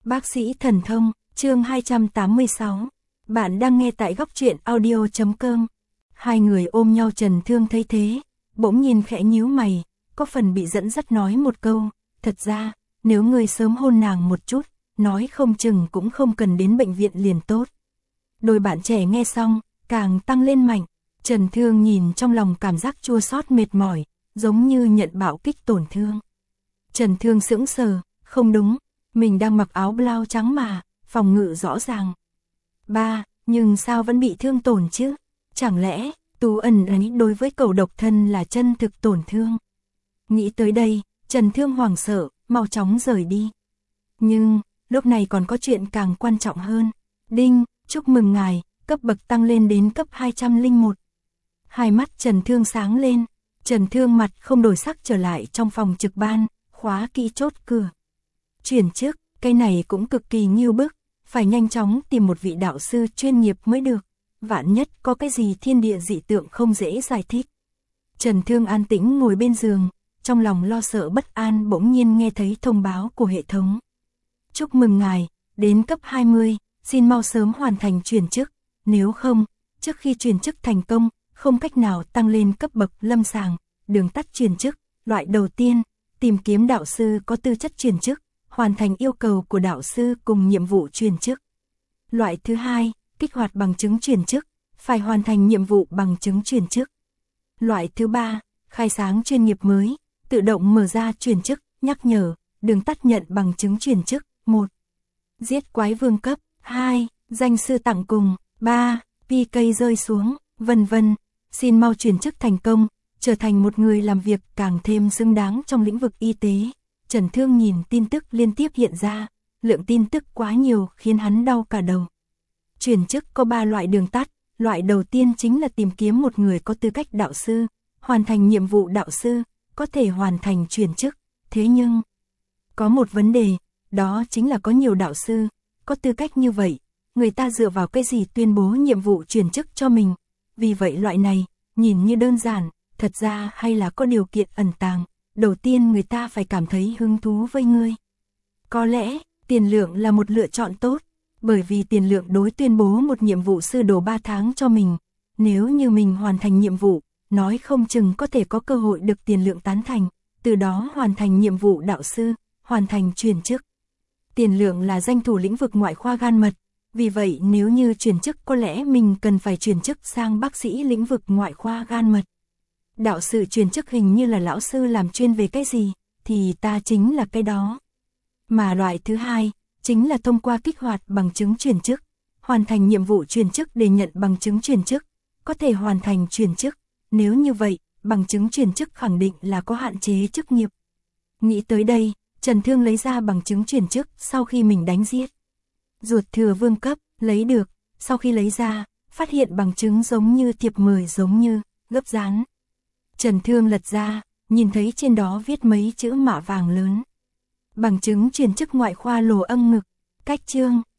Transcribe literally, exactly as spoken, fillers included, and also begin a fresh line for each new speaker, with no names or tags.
Bác sĩ thần thông, chương hai trăm tám mươi sáu. Bạn đang nghe tại góc truyện audio chấm com. Hai người ôm nhau, Trần Thương thấy thế, bỗng nhìn khẽ nhíu mày, có phần bị dẫn dắt nói một câu, thật ra, nếu ngươi sớm hôn nàng một chút, nói không chừng cũng không cần đến bệnh viện liền tốt. Đôi bạn trẻ nghe xong, càng tăng lên mạnh, Trần Thương nhìn trong lòng cảm giác chua xót mệt mỏi, giống như nhận bạo kích tổn thương. Trần Thương sững sờ, không đúng, mình đang mặc áo blau trắng mà, phòng ngự rõ ràng. Ba, nhưng sao vẫn bị thương tổn chứ? Chẳng lẽ, Tú Ẩn ấy đối với cầu độc thân là chân thực tổn thương? Nghĩ tới đây, Trần Thương hoảng sợ, mau chóng rời đi. Nhưng, lúc này còn có chuyện càng quan trọng hơn. Đinh, chúc mừng ngài, cấp bậc tăng lên đến cấp hai trăm lẻ một. Hai mắt Trần Thương sáng lên, Trần Thương mặt không đổi sắc trở lại trong phòng trực ban, khóa kỹ chốt cửa. Chuyển chức, cái này cũng cực kỳ nghiêu bức, phải nhanh chóng tìm một vị đạo sư chuyên nghiệp mới được, vạn nhất có cái gì thiên địa dị tượng không dễ giải thích. Trần Thương an tĩnh ngồi bên giường, trong lòng lo sợ bất an, bỗng nhiên nghe thấy thông báo của hệ thống. Chúc mừng ngài, đến cấp hai mươi, xin mau sớm hoàn thành chuyển chức, nếu không, trước khi chuyển chức thành công, không cách nào tăng lên cấp bậc lâm sàng. Đường tắt chuyển chức, loại đầu tiên, tìm kiếm đạo sư có tư chất chuyển chức, hoàn thành yêu cầu của đạo sư cùng nhiệm vụ chuyển chức. Loại thứ hai, kích hoạt bằng chứng chuyển chức, phải hoàn thành nhiệm vụ bằng chứng chuyển chức. Loại thứ ba, khai sáng chuyên nghiệp mới, tự động mở ra chuyển chức, nhắc nhở, đường tắt nhận bằng chứng chuyển chức. một. Giết quái vương cấp. hai. Danh sư tặng cùng. ba. pê ca rơi xuống, vân vân. Xin mau chuyển chức thành công, trở thành một người làm việc càng thêm xứng đáng trong lĩnh vực y tế. Trần Thương nhìn tin tức liên tiếp hiện ra, lượng tin tức quá nhiều khiến hắn đau cả đầu. Chuyển chức có ba loại đường tắt, loại đầu tiên chính là tìm kiếm một người có tư cách đạo sư, hoàn thành nhiệm vụ đạo sư, có thể hoàn thành chuyển chức. Thế nhưng, có một vấn đề, đó chính là có nhiều đạo sư, có tư cách như vậy, người ta dựa vào cái gì tuyên bố nhiệm vụ chuyển chức cho mình. Vì vậy loại này, nhìn như đơn giản, thật ra hay là có điều kiện ẩn tàng. Đầu tiên người ta phải cảm thấy hứng thú với ngươi. Có lẽ, tiền lượng là một lựa chọn tốt, bởi vì tiền lượng đối tuyên bố một nhiệm vụ sư đồ ba tháng cho mình. Nếu như mình hoàn thành nhiệm vụ, nói không chừng có thể có cơ hội được tiền lượng tán thành, từ đó hoàn thành nhiệm vụ đạo sư, hoàn thành chuyển chức. Tiền lượng là danh thủ lĩnh vực ngoại khoa gan mật, vì vậy nếu như chuyển chức có lẽ mình cần phải chuyển chức sang bác sĩ lĩnh vực ngoại khoa gan mật. Đạo sư chuyển chức hình như là lão sư làm chuyên về cái gì, thì ta chính là cái đó. Mà loại thứ hai, chính là thông qua kích hoạt bằng chứng chuyển chức, hoàn thành nhiệm vụ chuyển chức để nhận bằng chứng chuyển chức, có thể hoàn thành chuyển chức. Nếu như vậy, bằng chứng chuyển chức khẳng định là có hạn chế chức nghiệp. Nghĩ tới đây, Trần Thương lấy ra bằng chứng chuyển chức sau khi mình đánh giết ruột thừa vương cấp, lấy được, sau khi lấy ra, phát hiện bằng chứng giống như thiệp mời, giống như gấp dán. Trần Thương lật ra, nhìn thấy trên đó viết mấy chữ mạ vàng lớn. Bằng chứng chuyển chức ngoại khoa lồ âm ngực, cách chương.